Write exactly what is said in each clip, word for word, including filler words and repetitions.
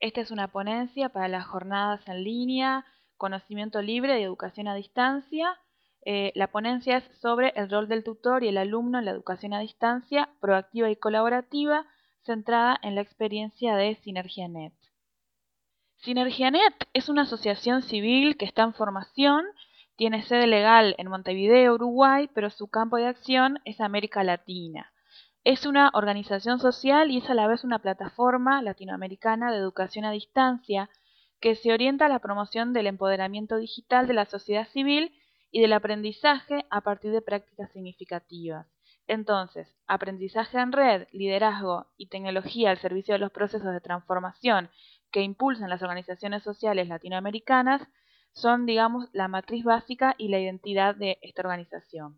Esta es una ponencia para las jornadas en línea, conocimiento libre y educación a distancia. Eh, la ponencia es sobre el rol del tutor y el alumno en la educación a distancia, proactiva y colaborativa, centrada en la experiencia de SinergiaNet. SinergiaNet es una asociación civil que está en formación, tiene sede legal en Montevideo, Uruguay, pero su campo de acción es América Latina. Es una organización social y es a la vez una plataforma latinoamericana de educación a distancia que se orienta a la promoción del empoderamiento digital de la sociedad civil y del aprendizaje a partir de prácticas significativas. Entonces, aprendizaje en red, liderazgo y tecnología al servicio de los procesos de transformación que impulsan las organizaciones sociales latinoamericanas son, digamos, la matriz básica y la identidad de esta organización.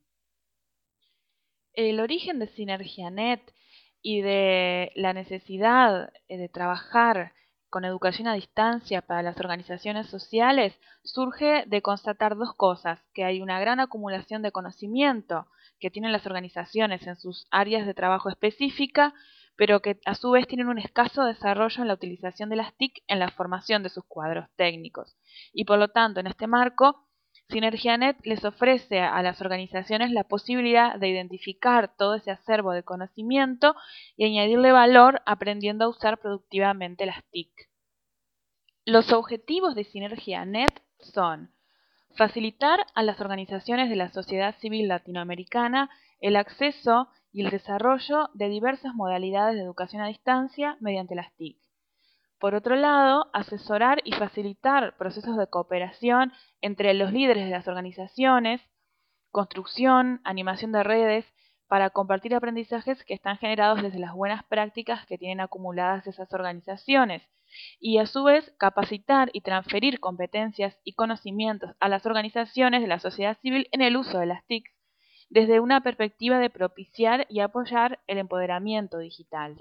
El origen de SinergiaNet y de la necesidad de trabajar con educación a distancia para las organizaciones sociales surge de constatar dos cosas: que hay una gran acumulación de conocimiento que tienen las organizaciones en sus áreas de trabajo específica, pero que a su vez tienen un escaso desarrollo en la utilización de las T I C en la formación de sus cuadros técnicos. Y por lo tanto, en este marco, SinergiaNet les ofrece a las organizaciones la posibilidad de identificar todo ese acervo de conocimiento y añadirle valor aprendiendo a usar productivamente las T I C. Los objetivos de SinergiaNet son facilitar a las organizaciones de la sociedad civil latinoamericana el acceso y el desarrollo de diversas modalidades de educación a distancia mediante las T I C. Por otro lado, asesorar y facilitar procesos de cooperación entre los líderes de las organizaciones, construcción, animación de redes, para compartir aprendizajes que están generados desde las buenas prácticas que tienen acumuladas esas organizaciones, y a su vez capacitar y transferir competencias y conocimientos a las organizaciones de la sociedad civil en el uso de las T I C, desde una perspectiva de propiciar y apoyar el empoderamiento digital.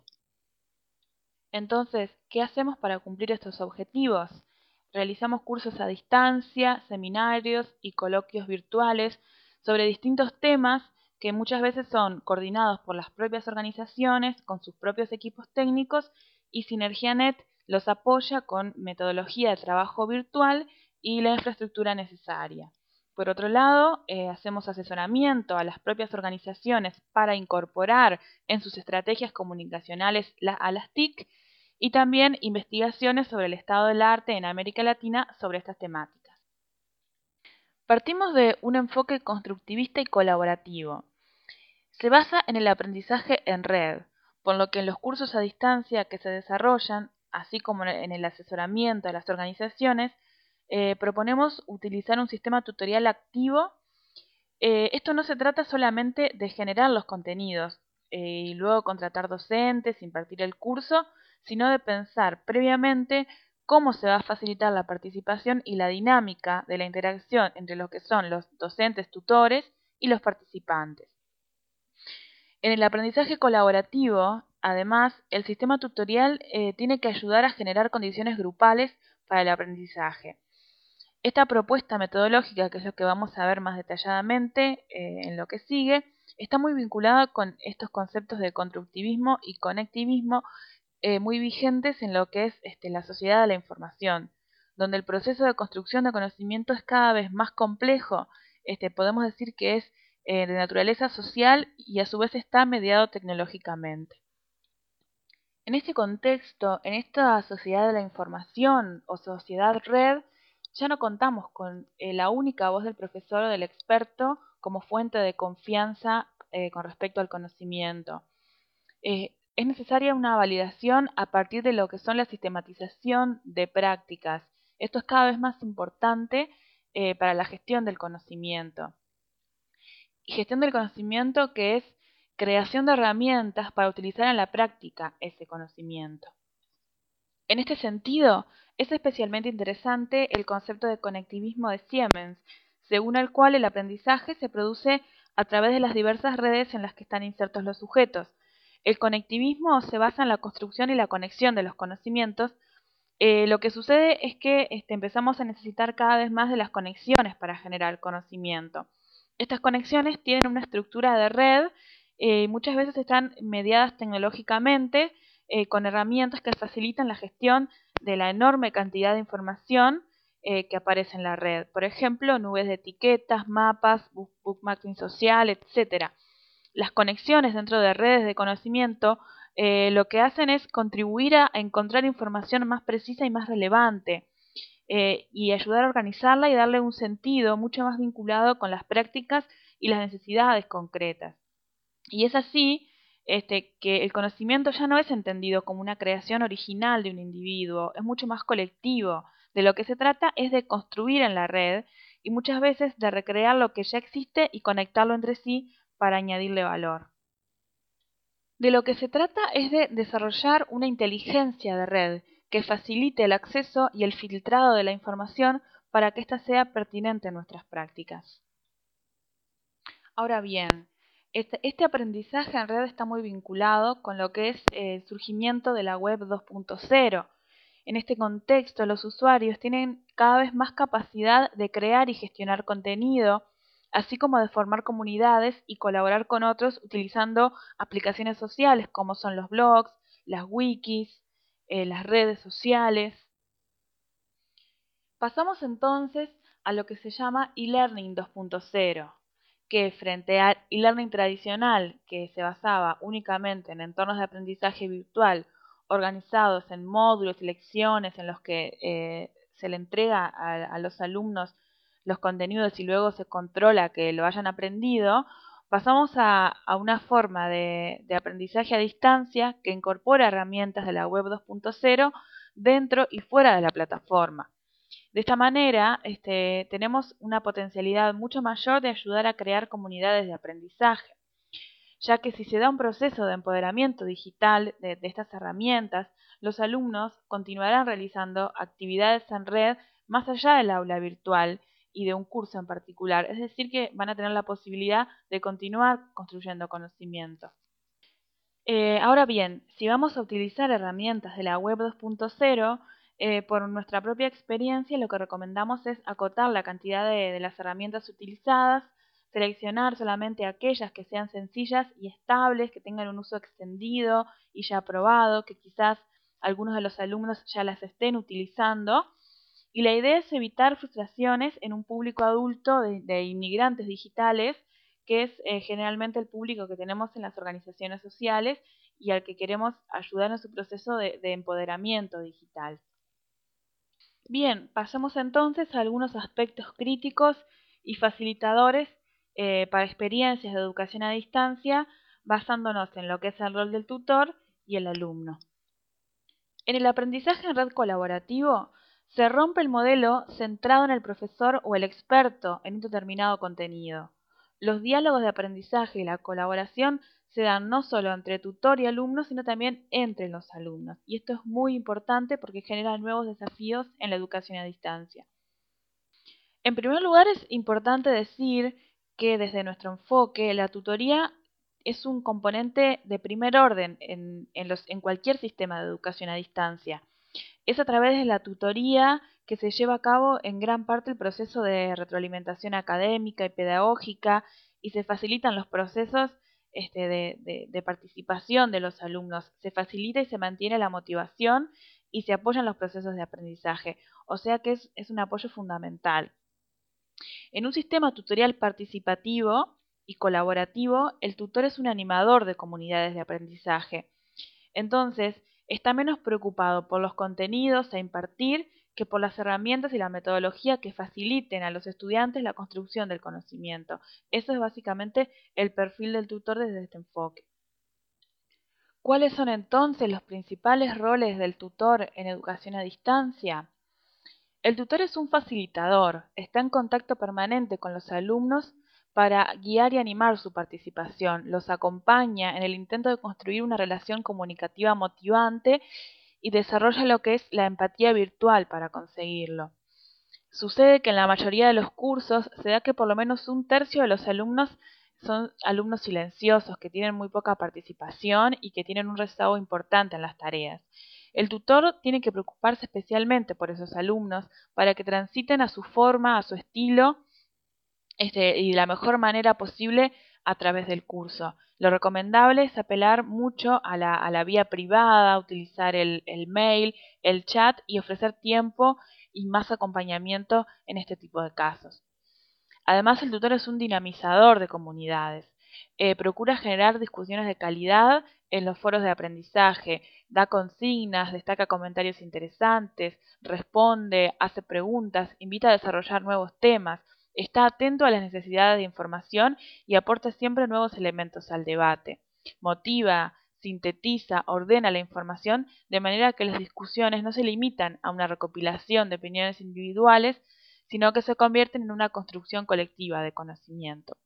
Entonces, ¿qué hacemos para cumplir estos objetivos? Realizamos cursos a distancia, seminarios y coloquios virtuales sobre distintos temas que muchas veces son coordinados por las propias organizaciones con sus propios equipos técnicos, y SinergiaNet los apoya con metodología de trabajo virtual y la infraestructura necesaria. Por otro lado, eh, hacemos asesoramiento a las propias organizaciones para incorporar en sus estrategias comunicacionales la, a las T I C, y también investigaciones sobre el estado del arte en América Latina sobre estas temáticas. Partimos de un enfoque constructivista y colaborativo. Se basa en el aprendizaje en red, por lo que en los cursos a distancia que se desarrollan, así como en el asesoramiento a las organizaciones, eh, proponemos utilizar un sistema tutorial activo. Eh, esto no se trata solamente de generar los contenidos eh, y luego contratar docentes, impartir el curso, sino de pensar previamente cómo se va a facilitar la participación y la dinámica de la interacción entre lo que son los docentes tutores y los participantes. En el aprendizaje colaborativo, además, el sistema tutorial eh, tiene que ayudar a generar condiciones grupales para el aprendizaje. Esta propuesta metodológica, que es lo que vamos a ver más detalladamente eh, en lo que sigue, está muy vinculada con estos conceptos de constructivismo y conectivismo eh, muy vigentes en lo que es este, la sociedad de la información, donde el proceso de construcción de conocimiento es cada vez más complejo. Este, podemos decir que es eh, de naturaleza social y a su vez está mediado tecnológicamente. En este contexto, en esta sociedad de la información o sociedad red, ya no contamos con eh, la única voz del profesor o del experto como fuente de confianza eh, con respecto al conocimiento. Eh, es necesaria una validación a partir de lo que son la sistematización de prácticas. Esto es cada vez más importante eh, para la gestión del conocimiento. Y gestión del conocimiento que es creación de herramientas para utilizar en la práctica ese conocimiento. En este sentido, es especialmente interesante el concepto de conectivismo de Siemens, según el cual el aprendizaje se produce a través de las diversas redes en las que están insertos los sujetos. El conectivismo se basa en la construcción y la conexión de los conocimientos. Eh, lo que sucede es que este, empezamos a necesitar cada vez más de las conexiones para generar conocimiento. Estas conexiones tienen una estructura de red y eh, muchas veces están mediadas tecnológicamente eh, con herramientas que facilitan la gestión de la enorme cantidad de información eh, que aparece en la red. Por ejemplo, nubes de etiquetas, mapas, bookmarking social, etcétera. Las conexiones dentro de redes de conocimiento eh, lo que hacen es contribuir a encontrar información más precisa y más relevante eh, y ayudar a organizarla y darle un sentido mucho más vinculado con las prácticas y las necesidades concretas. Y es así este, que el conocimiento ya no es entendido como una creación original de un individuo, es mucho más colectivo. De lo que se trata es de construir en la red y muchas veces de recrear lo que ya existe y conectarlo entre sí para añadirle valor. De lo que se trata es de desarrollar una inteligencia de red que facilite el acceso y el filtrado de la información para que ésta sea pertinente en nuestras prácticas. Ahora bien, este, este aprendizaje en red está muy vinculado con lo que es el surgimiento de la web dos punto cero. En este contexto, los usuarios tienen cada vez más capacidad de crear y gestionar contenido, así como de formar comunidades y colaborar con otros utilizando aplicaciones sociales como son los blogs, las wikis, eh, las redes sociales. Pasamos entonces a lo que se llama e-learning dos punto cero, que frente al e-learning tradicional, que se basaba únicamente en entornos de aprendizaje virtual organizados en módulos y lecciones en los que eh, se le entrega a, a los alumnos los contenidos y luego se controla que lo hayan aprendido, pasamos a, a una forma de, de aprendizaje a distancia que incorpora herramientas de la web dos punto cero dentro y fuera de la plataforma. De esta manera, este, tenemos una potencialidad mucho mayor de ayudar a crear comunidades de aprendizaje, ya que si se da un proceso de empoderamiento digital de, de estas herramientas, los alumnos continuarán realizando actividades en red más allá del aula virtual y de un curso en particular, es decir, que van a tener la posibilidad de continuar construyendo conocimiento. Eh, ahora bien, si vamos a utilizar herramientas de la web dos punto cero, eh, por nuestra propia experiencia lo que recomendamos es acotar la cantidad de, de las herramientas utilizadas, seleccionar solamente aquellas que sean sencillas y estables, que tengan un uso extendido y ya probado, que quizás algunos de los alumnos ya las estén utilizando. Y la idea es evitar frustraciones en un público adulto de, de inmigrantes digitales, que es eh, generalmente el público que tenemos en las organizaciones sociales y al que queremos ayudar en su proceso de, de empoderamiento digital. Bien, pasemos entonces a algunos aspectos críticos y facilitadores eh, para experiencias de educación a distancia, basándonos en lo que es el rol del tutor y el alumno. En el aprendizaje en red colaborativo, se rompe el modelo centrado en el profesor o el experto en un determinado contenido. Los diálogos de aprendizaje y la colaboración se dan no solo entre tutor y alumno, sino también entre los alumnos. Y esto es muy importante porque genera nuevos desafíos en la educación a distancia. En primer lugar, es importante decir que desde nuestro enfoque, la tutoría es un componente de primer orden en, en, los, en cualquier sistema de educación a distancia. Es a través de la tutoría que se lleva a cabo en gran parte el proceso de retroalimentación académica y pedagógica y se facilitan los procesos este, de, de, de participación de los alumnos. Se facilita y se mantiene la motivación y se apoyan los procesos de aprendizaje. O sea que es, es un apoyo fundamental. En un sistema tutorial participativo y colaborativo, el tutor es un animador de comunidades de aprendizaje. Entonces, está menos preocupado por los contenidos a impartir que por las herramientas y la metodología que faciliten a los estudiantes la construcción del conocimiento. Eso es básicamente el perfil del tutor desde este enfoque. ¿Cuáles son entonces los principales roles del tutor en educación a distancia? El tutor es un facilitador, está en contacto permanente con los alumnos para guiar y animar su participación, los acompaña en el intento de construir una relación comunicativa motivante y desarrolla lo que es la empatía virtual para conseguirlo. Sucede que en la mayoría de los cursos se da que por lo menos un tercio de los alumnos son alumnos silenciosos, que tienen muy poca participación y que tienen un rezago importante en las tareas. El tutor tiene que preocuparse especialmente por esos alumnos para que transiten a su forma, a su estilo, este, y de la mejor manera posible a través del curso. Lo recomendable es apelar mucho a la, a la vía privada, utilizar el, el mail, el chat y ofrecer tiempo y más acompañamiento en este tipo de casos. Además, el tutor es un dinamizador de comunidades. Eh, procura generar discusiones de calidad en los foros de aprendizaje, da consignas, destaca comentarios interesantes, responde, hace preguntas, invita a desarrollar nuevos temas, está atento a las necesidades de información y aporta siempre nuevos elementos al debate. Motiva, sintetiza, ordena la información de manera que las discusiones no se limitan a una recopilación de opiniones individuales, sino que se convierten en una construcción colectiva de conocimiento.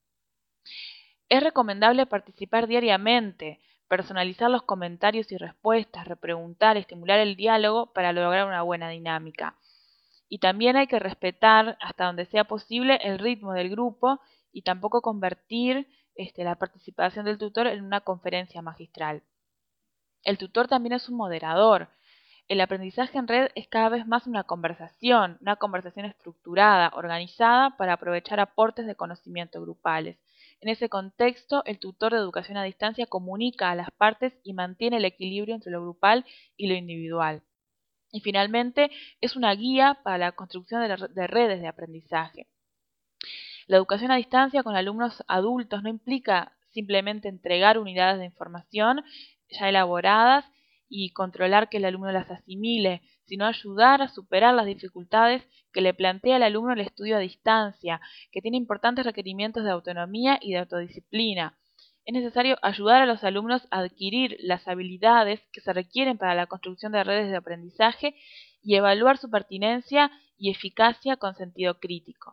Es recomendable participar diariamente, personalizar los comentarios y respuestas, repreguntar, estimular el diálogo para lograr una buena dinámica. Y también hay que respetar, hasta donde sea posible, el ritmo del grupo y tampoco convertir este, la participación del tutor en una conferencia magistral. El tutor también es un moderador. El aprendizaje en red es cada vez más una conversación, una conversación estructurada, organizada para aprovechar aportes de conocimiento grupales. En ese contexto, el tutor de educación a distancia comunica a las partes y mantiene el equilibrio entre lo grupal y lo individual. Y finalmente, es una guía para la construcción de, de redes de aprendizaje. La educación a distancia con alumnos adultos no implica simplemente entregar unidades de información ya elaboradas y controlar que el alumno las asimile, sino ayudar a superar las dificultades que le plantea el alumno el estudio a distancia, que tiene importantes requerimientos de autonomía y de autodisciplina. Es necesario ayudar a los alumnos a adquirir las habilidades que se requieren para la construcción de redes de aprendizaje y evaluar su pertinencia y eficacia con sentido crítico.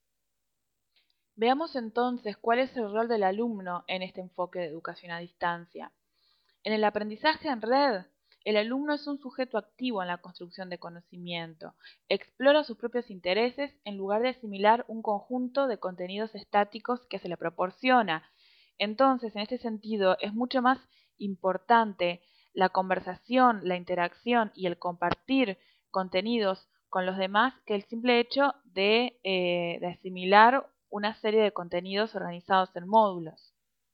Veamos entonces cuál es el rol del alumno en este enfoque de educación a distancia. En el aprendizaje en red, el alumno es un sujeto activo en la construcción de conocimiento. Explora sus propios intereses en lugar de asimilar un conjunto de contenidos estáticos que se le proporciona. Entonces, en este sentido, es mucho más importante la conversación, la interacción y el compartir contenidos con los demás que el simple hecho de, eh, de asimilar una serie de contenidos organizados en módulos.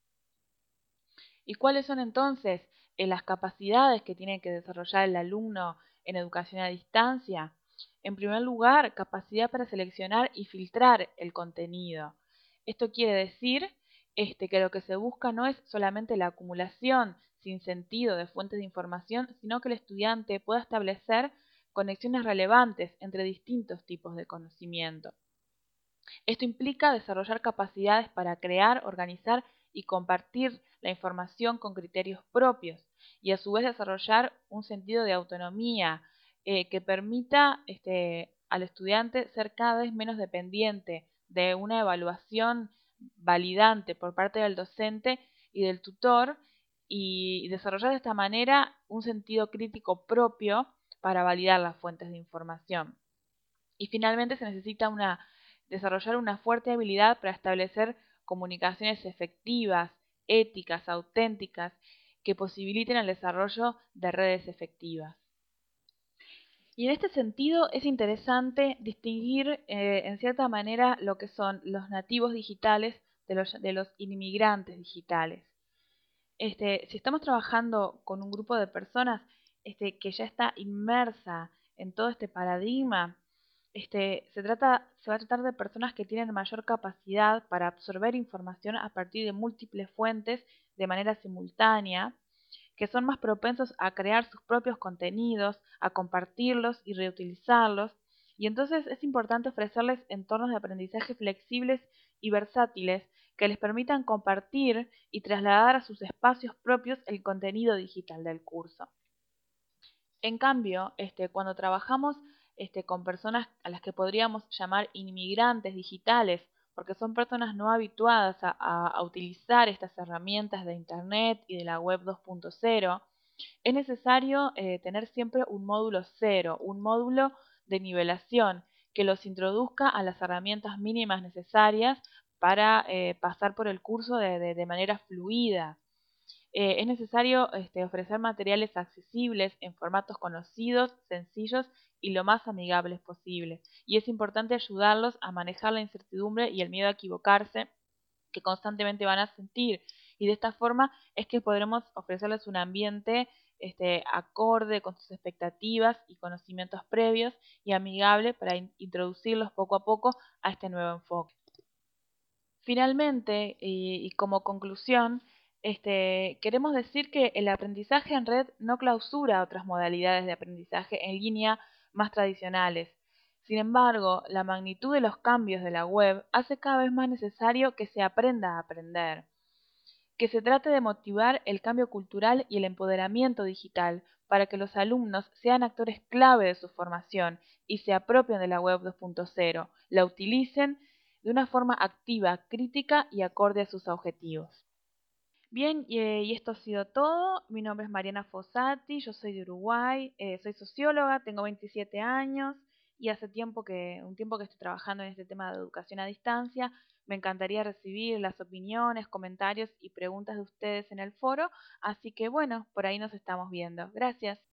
¿Y cuáles son entonces eh, las capacidades que tiene que desarrollar el alumno en educación a distancia? En primer lugar, capacidad para seleccionar y filtrar el contenido. Esto quiere decir este, que lo que se busca no es solamente la acumulación sin sentido de fuentes de información, sino que el estudiante pueda establecer conexiones relevantes entre distintos tipos de conocimiento. Esto implica desarrollar capacidades para crear, organizar y compartir la información con criterios propios y a su vez desarrollar un sentido de autonomía eh, que permita este, al estudiante ser cada vez menos dependiente de una evaluación validante por parte del docente y del tutor y desarrollar de esta manera un sentido crítico propio para validar las fuentes de información. Y finalmente se necesita una desarrollar una fuerte habilidad para establecer comunicaciones efectivas, éticas, auténticas, que posibiliten el desarrollo de redes efectivas. Y en este sentido es interesante distinguir eh, en cierta manera lo que son los nativos digitales de los, de los inmigrantes digitales. Este, si estamos trabajando con un grupo de personas este, que ya está inmersa en todo este paradigma, Este, se trata, se va a tratar de personas que tienen mayor capacidad para absorber información a partir de múltiples fuentes de manera simultánea, que son más propensos a crear sus propios contenidos, a compartirlos y reutilizarlos, y entonces es importante ofrecerles entornos de aprendizaje flexibles y versátiles que les permitan compartir y trasladar a sus espacios propios el contenido digital del curso. En cambio, este, cuando trabajamos este, con personas a las que podríamos llamar inmigrantes digitales, porque son personas no habituadas a, a, a utilizar estas herramientas de Internet y de la web dos punto cero, es necesario eh, tener siempre un módulo cero, un módulo de nivelación que los introduzca a las herramientas mínimas necesarias para eh, pasar por el curso de, de, de manera fluida. Eh, es necesario este, ofrecer materiales accesibles en formatos conocidos, sencillos y lo más amigables posible. Y es importante ayudarlos a manejar la incertidumbre y el miedo a equivocarse que constantemente van a sentir, y de esta forma es que podremos ofrecerles un ambiente este, acorde con sus expectativas y conocimientos previos y amigable para in- introducirlos poco a poco a este nuevo enfoque. Finalmente, y, y como conclusión, este, queremos decir que el aprendizaje en red no clausura otras modalidades de aprendizaje en línea más tradicionales. Sin embargo, la magnitud de los cambios de la web hace cada vez más necesario que se aprenda a aprender, que se trate de motivar el cambio cultural y el empoderamiento digital para que los alumnos sean actores clave de su formación y se apropien de la web dos punto cero, la utilicen de una forma activa, crítica y acorde a sus objetivos. Bien, y, eh, y esto ha sido todo. Mi nombre es Mariana Fossati, yo soy de Uruguay, eh, soy socióloga, tengo veintisiete años y hace tiempo que, un tiempo que estoy trabajando en este tema de educación a distancia. Me encantaría recibir las opiniones, comentarios y preguntas de ustedes en el foro, así que bueno, por ahí nos estamos viendo. Gracias.